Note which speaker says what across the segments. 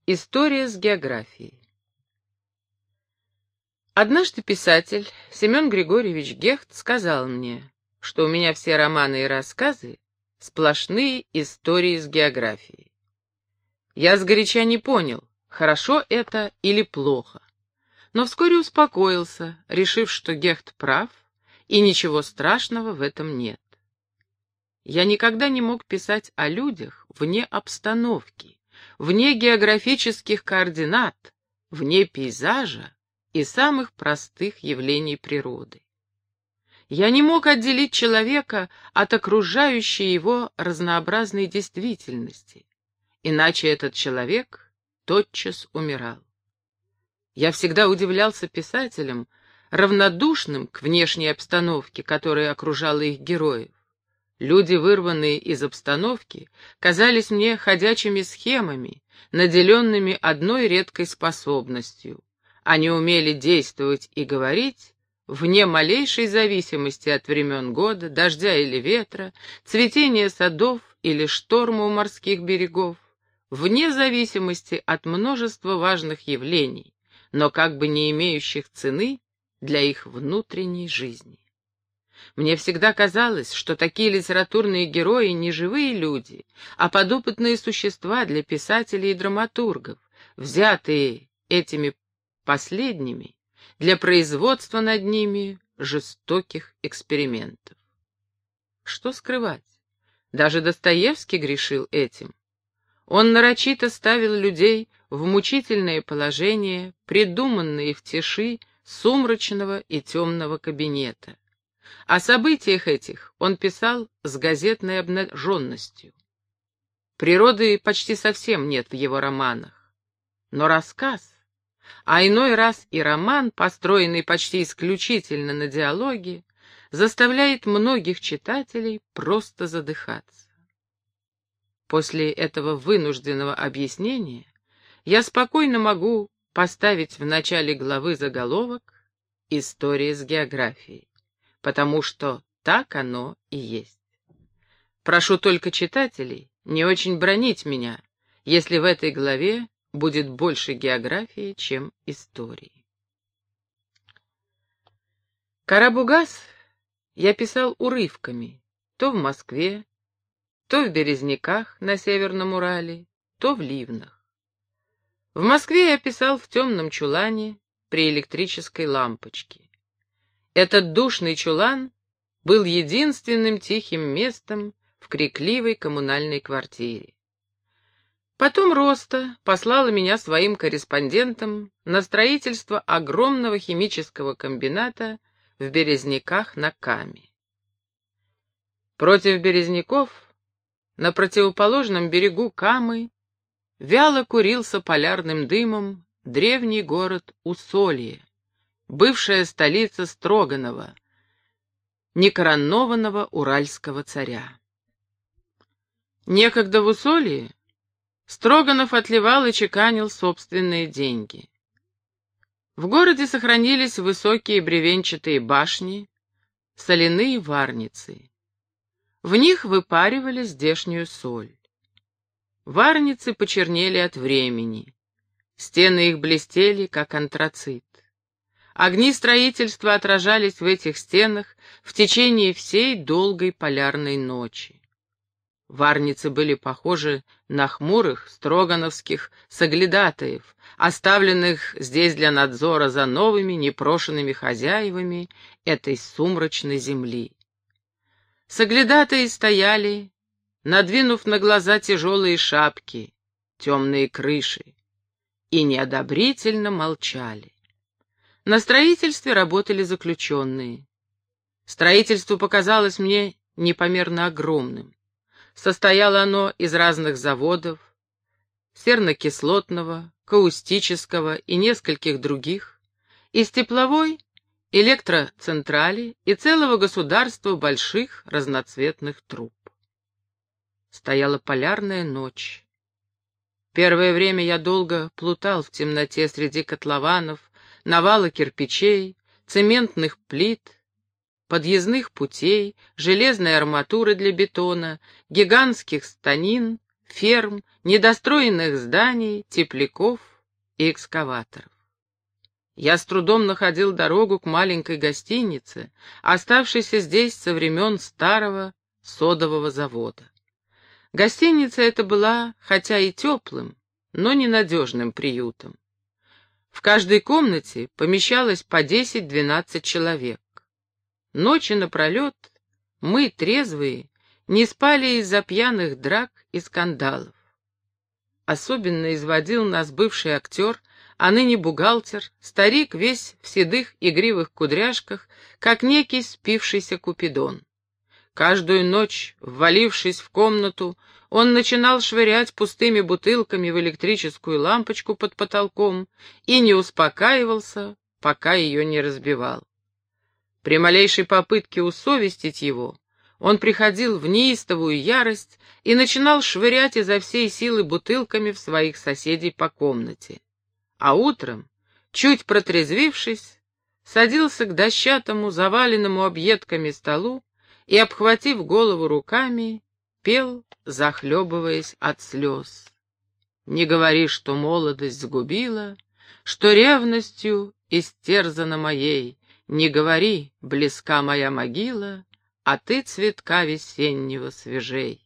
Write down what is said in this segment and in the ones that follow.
Speaker 1: История с географией. Однажды писатель Семен Григорьевич Гехт сказал мне, что у меня все романы и рассказы — сплошные истории с географией. Я сгоряча не понял, хорошо это или плохо, но вскоре успокоился, решив, что Гехт прав, и ничего страшного в этом нет. Я никогда не мог писать о людях вне обстановки, вне географических координат, вне пейзажа и самых простых явлений природы. Я не мог отделить человека от окружающей его разнообразной действительности, иначе этот человек тотчас умирал. Я всегда удивлялся писателям, равнодушным к внешней обстановке, которая окружала их героев. Люди, вырванные из обстановки, казались мне ходячими схемами, наделенными одной редкой способностью. Они умели действовать и говорить вне малейшей зависимости от времен года, дождя или ветра, цветения садов или шторма у морских берегов, вне зависимости от множества важных явлений, но как бы не имеющих цены для их внутренней жизни. Мне всегда казалось, что такие литературные герои не живые люди, а подопытные существа для писателей и драматургов, взятые этими последними для производства над ними жестоких экспериментов. Что скрывать? Даже Достоевский грешил этим. Он нарочито ставил людей в мучительное положение, придуманные в тиши сумрачного и темного кабинета. О событиях этих он писал с газетной обнаженностью. Природы почти совсем нет в его романах. Но рассказ, а иной раз и роман, построенный почти исключительно на диалоге, заставляет многих читателей просто задыхаться. После этого вынужденного объяснения я спокойно могу поставить в начале главы заголовок «История с географией», потому что так оно и есть. Прошу только читателей не очень бранить меня, если в этой главе будет больше географии, чем истории. Карабугас я писал урывками, то в Москве, то в Березниках на Северном Урале, то в Ливнах. В Москве я писал в темном чулане при электрической лампочке. Этот душный чулан был единственным тихим местом в крикливой коммунальной квартире. Потом Роста послала меня своим корреспондентом на строительство огромного химического комбината в Березниках на Каме. Против Березников, на противоположном берегу Камы, вяло курился полярным дымом древний город Усолье, бывшая столица Строганова, некоронованного уральского царя. Некогда в Усолье Строганов отливал и чеканил собственные деньги. В городе сохранились высокие бревенчатые башни, соляные варницы. В них выпаривали здешнюю соль. Варницы почернели от времени, стены их блестели, как антрацит. Огни строительства отражались в этих стенах в течение всей долгой полярной ночи. Варницы были похожи на хмурых строгановских соглядатаев, оставленных здесь для надзора за новыми непрошенными хозяевами этой сумрачной земли. Соглядатаи стояли, надвинув на глаза тяжелые шапки, темные крыши, и неодобрительно молчали. На строительстве работали заключенные. Строительство показалось мне непомерно огромным. Состояло оно из разных заводов, сернокислотного, каустического и нескольких других, из тепловой, электроцентрали и целого государства больших разноцветных труб. Стояла полярная ночь. Первое время я долго плутал в темноте среди котлованов, навала кирпичей, цементных плит, подъездных путей, железной арматуры для бетона, гигантских станин, ферм, недостроенных зданий, тепляков и экскаваторов. Я с трудом находил дорогу к маленькой гостинице, оставшейся здесь со времен старого содового завода. Гостиница эта была, хотя и теплым, но ненадежным приютом. В каждой комнате помещалось по 10-12 человек. Ночи напролет мы, трезвые, не спали из-за пьяных драк и скандалов. Особенно изводил нас бывший актер, а ныне бухгалтер, старик весь в седых игривых кудряшках, как некий спившийся Купидон. Каждую ночь, ввалившись в комнату, он начинал швырять пустыми бутылками в электрическую лампочку под потолком и не успокаивался, пока ее не разбивал. При малейшей попытке усовестить его, он приходил в неистовую ярость и начинал швырять изо всей силы бутылками в своих соседей по комнате. А утром, чуть протрезвившись, садился к дощатому, заваленному объедками столу и, обхватив голову руками, пел, захлебываясь от слез. «Не говори, что молодость сгубила, что ревностью истерзана моей, не говори, близка моя могила, а ты цветка весеннего свежей».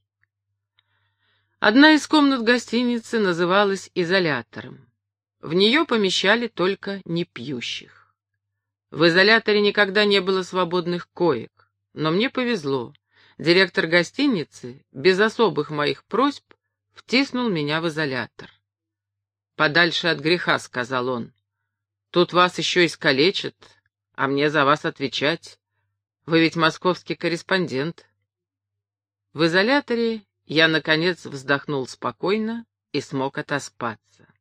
Speaker 1: Одна из комнат гостиницы называлась изолятором. В нее помещали только непьющих. В изоляторе никогда не было свободных коек, но мне повезло. Директор гостиницы, без особых моих просьб, втиснул меня в изолятор. «Подальше от греха», — сказал он. «Тут вас еще искалечат, а мне за вас отвечать. Вы ведь московский корреспондент». В изоляторе я, наконец, вздохнул спокойно и смог отоспаться.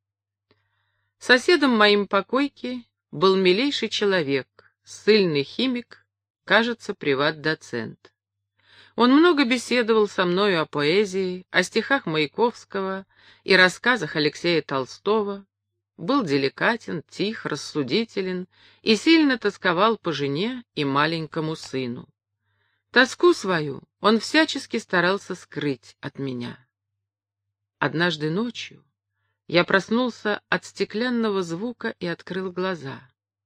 Speaker 1: Соседом моим по койке был милейший человек, ссыльный химик, кажется, приват-доцент. Он много беседовал со мною о поэзии, о стихах Маяковского и рассказах Алексея Толстого, был деликатен, тих, рассудителен и сильно тосковал по жене и маленькому сыну. Тоску свою он всячески старался скрыть от меня. Однажды ночью я проснулся от стеклянного звука и открыл глаза.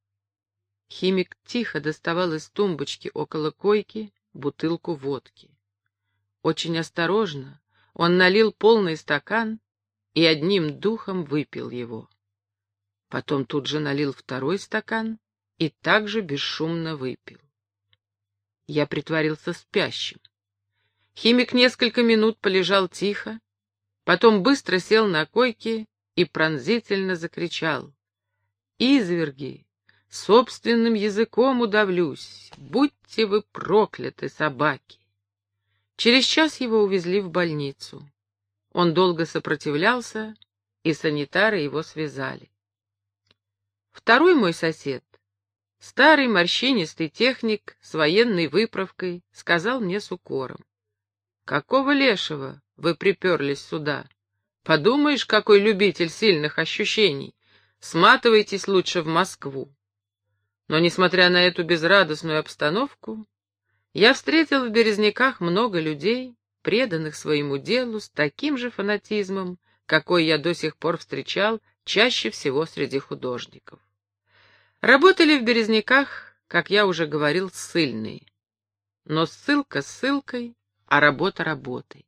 Speaker 1: Химик тихо доставал из тумбочки около койки бутылку водки. Очень осторожно он налил полный стакан и одним духом выпил его. Потом тут же налил второй стакан и также бесшумно выпил. Я притворился спящим. Химик несколько минут полежал тихо, потом быстро сел на койке и пронзительно закричал: «Изверги! Собственным языком удавлюсь! Будьте вы прокляты, собаки!» Через час его увезли в больницу. Он долго сопротивлялся, и санитары его связали. Второй мой сосед, старый морщинистый техник с военной выправкой, сказал мне с укором: «Какого лешего вы приперлись сюда? Подумаешь, какой любитель сильных ощущений! Сматывайтесь лучше в Москву». Но, несмотря на эту безрадостную обстановку, я встретил в Березняках много людей, преданных своему делу с таким же фанатизмом, какой я до сих пор встречал чаще всего среди художников. Работали в Березняках, как я уже говорил, ссыльные. Но ссылка ссылкой, а работа работой.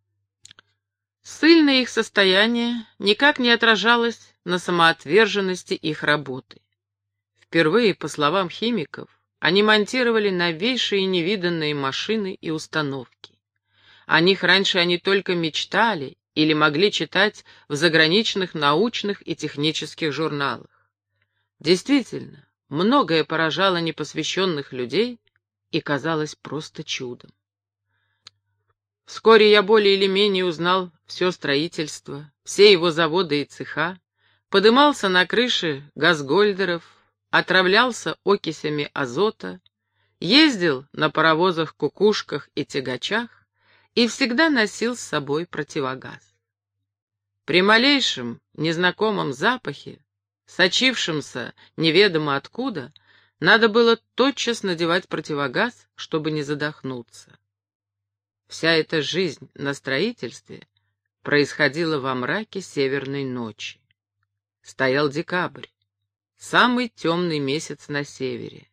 Speaker 1: Ссыльное их состояние никак не отражалось на самоотверженности их работы. Впервые, по словам химиков, они монтировали новейшие невиданные машины и установки. О них раньше они только мечтали или могли читать в заграничных научных и технических журналах. Действительно, многое поражало непосвященных людей и казалось просто чудом. Вскоре я более или менее узнал все строительство, все его заводы и цеха, подымался на крыши газгольдеров, отравлялся окисями азота, ездил на паровозах-кукушках и тягачах и всегда носил с собой противогаз. При малейшем незнакомом запахе, сочившемся неведомо откуда, надо было тотчас надевать противогаз, чтобы не задохнуться. Вся эта жизнь на строительстве происходило во мраке северной ночи. Стоял декабрь, самый темный месяц на севере.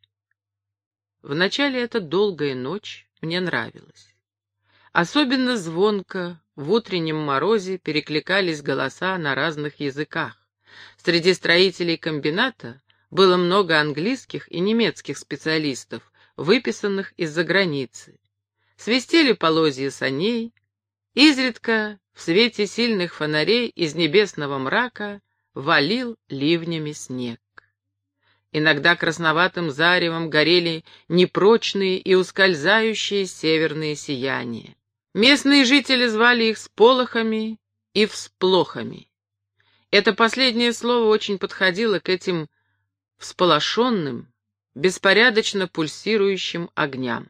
Speaker 1: Вначале эта долгая ночь мне нравилась. Особенно звонко в утреннем морозе перекликались голоса на разных языках. Среди строителей комбината было много английских и немецких специалистов, выписанных из-за границы. Свистели полозья саней, изредка в свете сильных фонарей из небесного мрака валил ливнями снег. Иногда красноватым заревом горели непрочные и ускользающие северные сияния. Местные жители звали их сполохами и всплохами. Это последнее слово очень подходило к этим всполошенным, беспорядочно пульсирующим огням.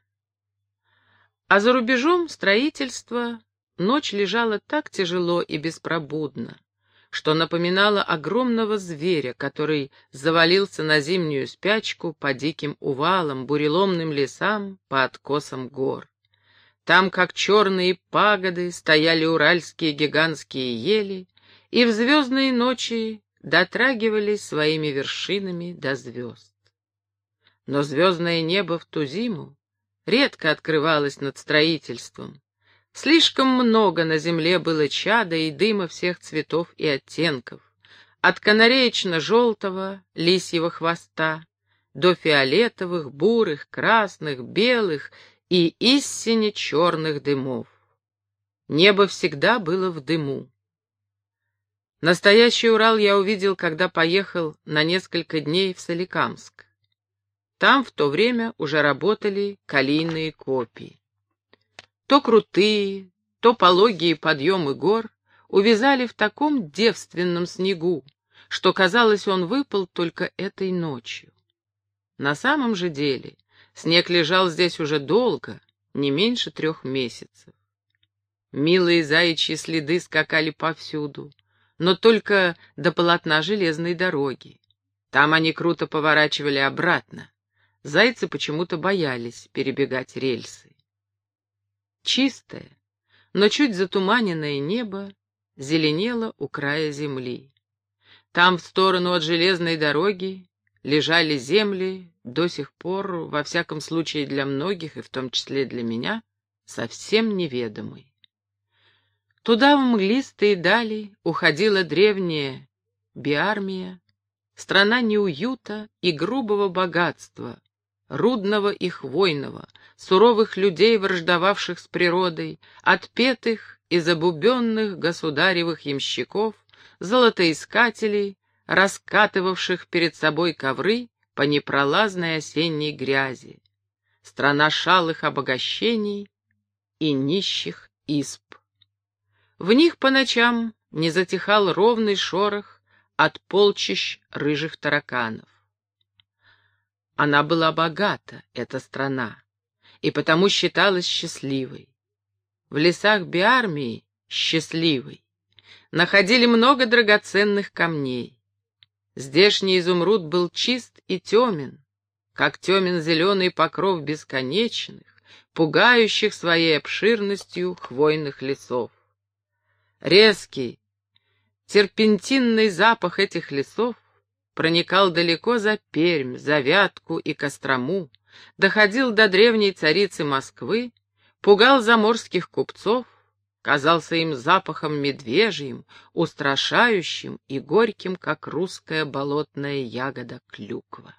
Speaker 1: А за рубежом строительства ночь лежала так тяжело и беспробудно, что напоминала огромного зверя, который завалился на зимнюю спячку по диким увалам, буреломным лесам, по откосам гор. Там, как черные пагоды, стояли уральские гигантские ели, и в звездные ночи дотрагивались своими вершинами до звезд. Но звездное небо в ту зиму редко открывалось над строительством. Слишком много на земле было чада и дыма всех цветов и оттенков, от канареечно-желтого лисьего хвоста до фиолетовых, бурых, красных, белых и истинно черных дымов. Небо всегда было в дыму. Настоящий Урал я увидел, когда поехал на несколько дней в Соликамск. Там в то время уже работали калийные копии. То крутые, то пологие подъемы гор увязали в таком девственном снегу, что, казалось, он выпал только этой ночью. На самом же деле снег лежал здесь уже долго, не меньше 3 месяцев. Милые заячьи следы скакали повсюду, но только до полотна железной дороги. Там они круто поворачивали обратно. Зайцы почему-то боялись перебегать рельсы. Чистое, но чуть затуманенное небо зеленело у края земли. Там, в сторону от железной дороги, лежали земли, до сих пор, во всяком случае для многих, и в том числе для меня, совсем неведомые. Туда, в мглистые дали, уходила древняя Биармия, страна неуюта и грубого богатства, рудного и хвойного, суровых людей, враждовавших с природой, отпетых и забубенных государевых ямщиков, золотоискателей, раскатывавших перед собой ковры по непролазной осенней грязи, страна шалых обогащений и нищих исп. В них по ночам не затихал ровный шорох от полчищ рыжих тараканов. Она была богата, эта страна, и потому считалась счастливой. В лесах Биармии счастливой находили много драгоценных камней. Здешний изумруд был чист и темен, как темен зеленый покров бесконечных, пугающих своей обширностью хвойных лесов. Резкий, терпентинный запах этих лесов проникал далеко за Пермь, за Вятку и Кострому, доходил до древней царицы Москвы, пугал заморских купцов, казался им запахом медвежьим, устрашающим и горьким, как русская болотная ягода клюква.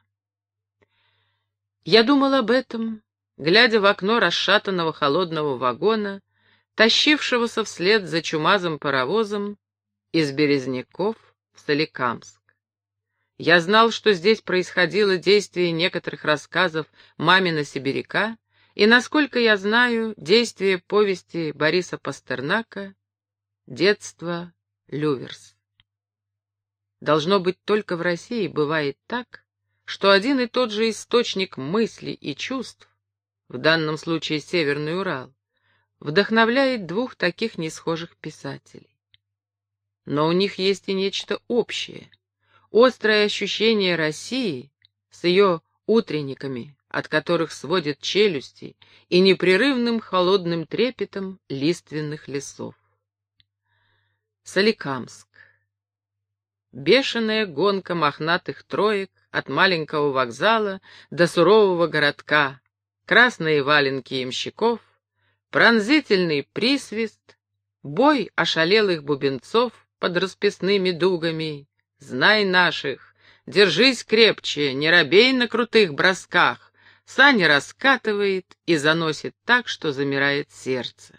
Speaker 1: Я думал об этом, глядя в окно расшатанного холодного вагона, тащившегося вслед за чумазым паровозом из Березняков в Соликамск. Я знал, что здесь происходило действие некоторых рассказов Мамина Сибиряка, и, насколько я знаю, действие повести Бориса Пастернака «Детство Люверс». Должно быть, только в России бывает так, что один и тот же источник мыслей и чувств, в данном случае Северный Урал, вдохновляет 2 таких несхожих писателей. Но у них есть и нечто общее — острое ощущение России с ее утренниками, от которых сводят челюсти, и непрерывным холодным трепетом лиственных лесов. Соликамск. Бешеная гонка мохнатых троек от маленького вокзала до сурового городка, красные валенки ямщиков, пронзительный присвист, бой ошалелых бубенцов под расписными дугами. Знай наших, держись крепче, не робей на крутых бросках, сани раскатывает и заносит так, что замирает сердце.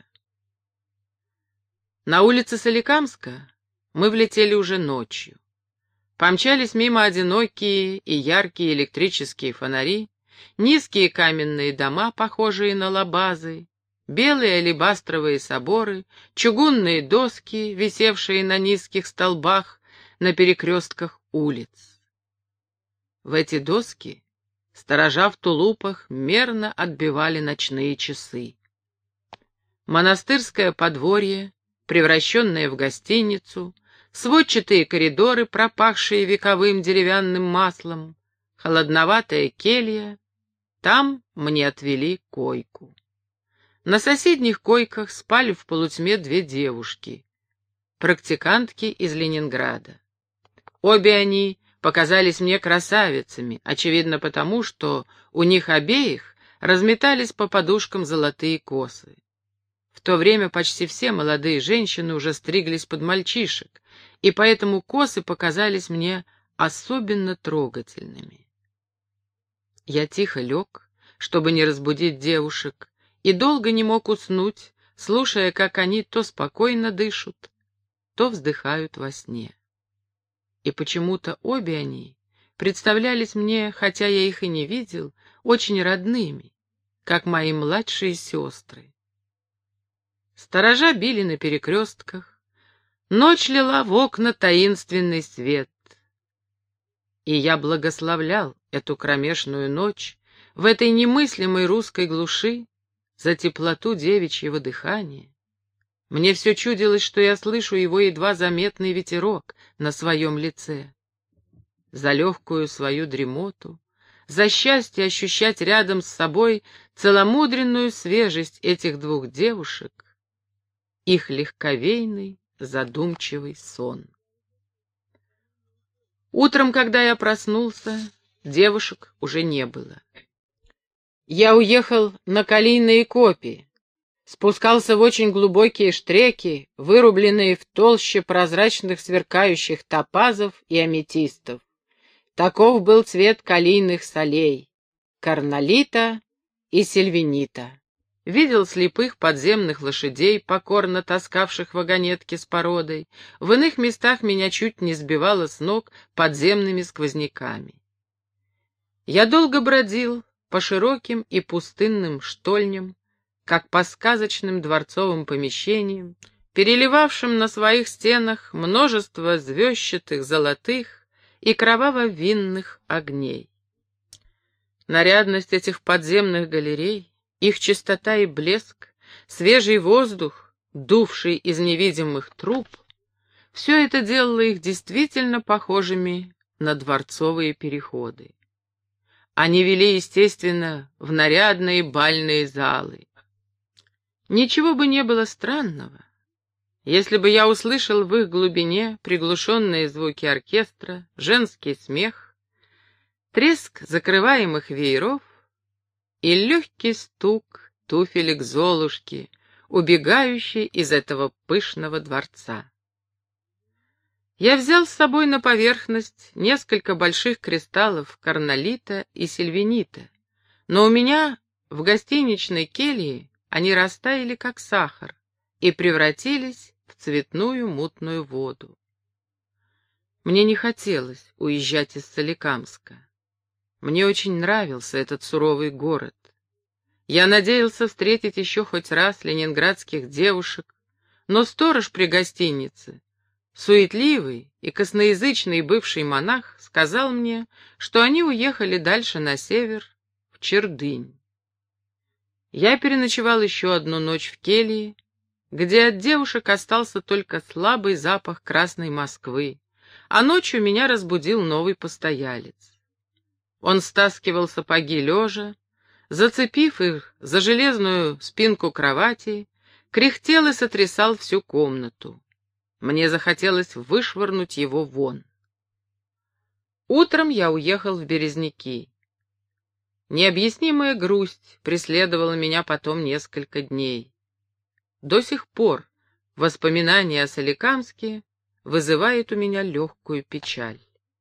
Speaker 1: На улице Соликамска мы влетели уже ночью. Помчались мимо одинокие и яркие электрические фонари, низкие каменные дома, похожие на лабазы, белые алебастровые соборы, чугунные доски, висевшие на низких столбах на перекрестках улиц. В эти доски сторожа в тулупах мерно отбивали ночные часы. Монастырское подворье, превращенное в гостиницу, сводчатые коридоры, пропахшие вековым деревянным маслом, холодноватая келья — там мне отвели койку. На соседних койках спали в полутьме две девушки, практикантки из Ленинграда. Обе они показались мне красавицами, очевидно потому, что у них обеих разметались по подушкам золотые косы. В то время почти все молодые женщины уже стриглись под мальчишек, и поэтому косы показались мне особенно трогательными. Я тихо лег, чтобы не разбудить девушек, и долго не мог уснуть, слушая, как они то спокойно дышат, то вздыхают во сне. И почему-то обе они представлялись мне, хотя я их и не видел, очень родными, как мои младшие сестры. Сторожа били на перекрестках, ночь лила в окна таинственный свет. И я благословлял эту кромешную ночь в этой немыслимой русской глуши за теплоту девичьего дыхания. Мне все чудилось, что я слышу его едва заметный ветерок на своем лице. За легкую свою дремоту, за счастье ощущать рядом с собой целомудренную свежесть этих двух девушек, их легковейный, задумчивый сон. Утром, когда я проснулся, девушек уже не было. Я уехал на Калийные Копи, спускался в очень глубокие штреки, вырубленные в толще прозрачных сверкающих топазов и аметистов. Таков был цвет калийных солей, карнолита и сильвинита. Видел слепых подземных лошадей, покорно таскавших вагонетки с породой. В иных местах меня чуть не сбивало с ног подземными сквозняками. Я долго бродил по широким и пустынным штольням, как по сказочным дворцовым помещениям, переливавшим на своих стенах множество звездчатых, золотых и кроваво-винных огней. Нарядность этих подземных галерей, их чистота и блеск, свежий воздух, дувший из невидимых труб, все это делало их действительно похожими на дворцовые переходы. Они вели, естественно, в нарядные бальные залы. Ничего бы не было странного, если бы я услышал в их глубине приглушенные звуки оркестра, женский смех, треск закрываемых вееров и легкий стук туфелек Золушки, убегающей из этого пышного дворца. Я взял с собой на поверхность несколько больших кристаллов карнолита и сильвинита, но у меня в гостиничной келье они растаяли, как сахар, и превратились в цветную мутную воду. Мне не хотелось уезжать из Соликамска. Мне очень нравился этот суровый город. Я надеялся встретить еще хоть раз ленинградских девушек, но сторож при гостинице, суетливый и косноязычный бывший монах, сказал мне, что они уехали дальше на север, в Чердынь. Я переночевал еще одну ночь в келье, где от девушек остался только слабый запах красной Москвы, а ночью меня разбудил новый постоялец. Он стаскивал сапоги лежа, зацепив их за железную спинку кровати, кряхтел и сотрясал всю комнату. Мне захотелось вышвырнуть его вон. Утром я уехал в Березники. Необъяснимая грусть преследовала меня потом несколько дней. До сих пор воспоминание о Соликамске вызывает у меня легкую печаль.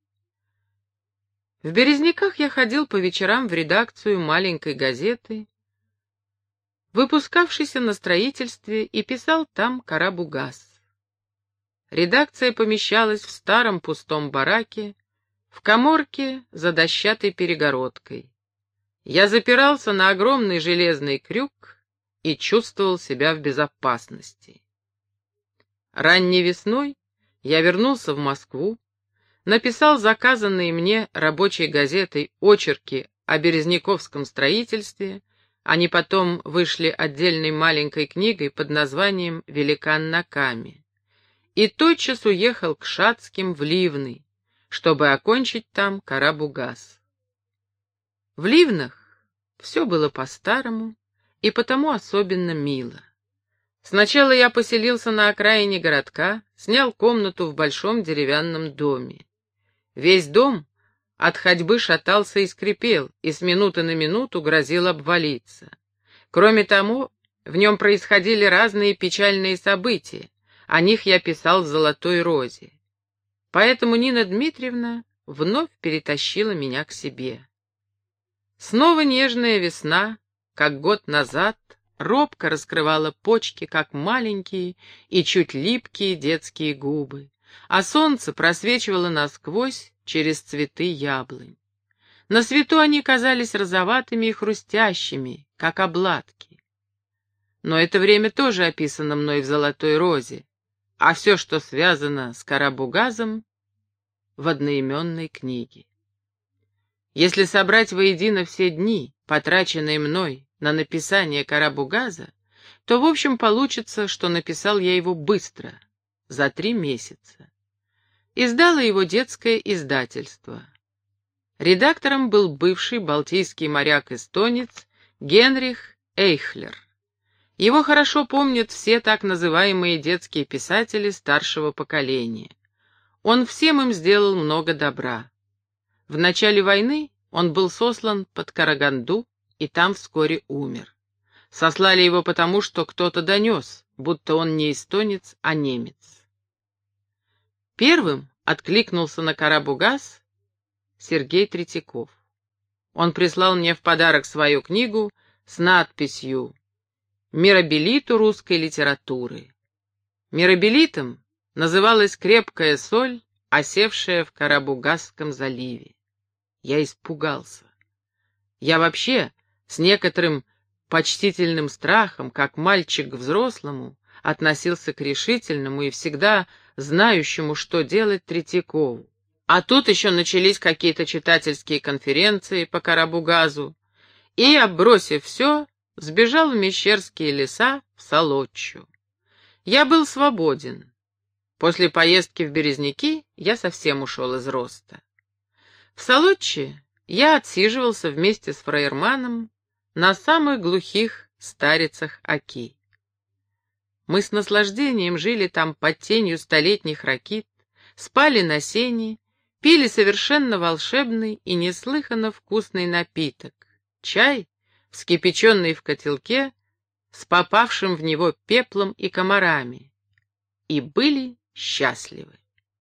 Speaker 1: В Березниках я ходил по вечерам в редакцию маленькой газеты, выпускавшейся на строительстве, и писал там «Карабугаз». Редакция помещалась в старом пустом бараке, в каморке за дощатой перегородкой. Я запирался на огромный железный крюк и чувствовал себя в безопасности. Ранней весной я вернулся в Москву, написал заказанные мне рабочей газетой очерки о березняковском строительстве, они потом вышли отдельной маленькой книгой под названием «Великан на каме», и тотчас уехал к Шацким в Ливны, чтобы окончить там Карабугаз. В Ливнах все было по-старому и потому особенно мило. Сначала я поселился на окраине городка, снял комнату в большом деревянном доме. Весь дом от ходьбы шатался и скрипел, и с минуты на минуту грозил обвалиться. Кроме того, в нем происходили разные печальные события, о них я писал в «Золотой розе». Поэтому Нина Дмитриевна вновь перетащила меня к себе. Снова нежная весна, как год назад, робко раскрывала почки, как маленькие и чуть липкие детские губы, а солнце просвечивало насквозь через цветы яблонь. На свету они казались розоватыми и хрустящими, как обладки. Но это время тоже описано мной в «Золотой розе», а все, что связано с Карабугазом, в одноименной книге. Если собрать воедино все дни, потраченные мной на написание Карабугаза, то в общем получится, что написал я его быстро, за 3 месяца. Издало его детское издательство. Редактором был бывший балтийский моряк-эстонец Генрих Эйхлер. Его хорошо помнят все так называемые детские писатели старшего поколения. Он всем им сделал много добра. В начале войны он был сослан под Караганду и там вскоре умер. Сослали его потому, что кто-то донес, будто он не эстонец, а немец. Первым откликнулся на Карабугаз Сергей Третьяков. Он прислал мне в подарок свою книгу с надписью «Мирабилиту русской литературы». Мирабилитом называлась крепкая соль, осевшая в Карабугазском заливе. Я испугался. Я вообще с некоторым почтительным страхом, как мальчик к взрослому, относился к решительному и всегда знающему, что делать Третьякову. А тут еще начались какие-то читательские конференции по Карабугазу, и, оббросив все, сбежал в Мещерские леса в Солотчу. Я был свободен. После поездки в Березники я совсем ушел из роста. В Солотче я отсиживался вместе с фраерманом на самых глухих старицах Оки. Мы с наслаждением жили там под тенью столетних ракит, спали на сене, пили совершенно волшебный и неслыханно вкусный напиток — чай, вскипяченный в котелке с попавшим в него пеплом и комарами, и были счастливы.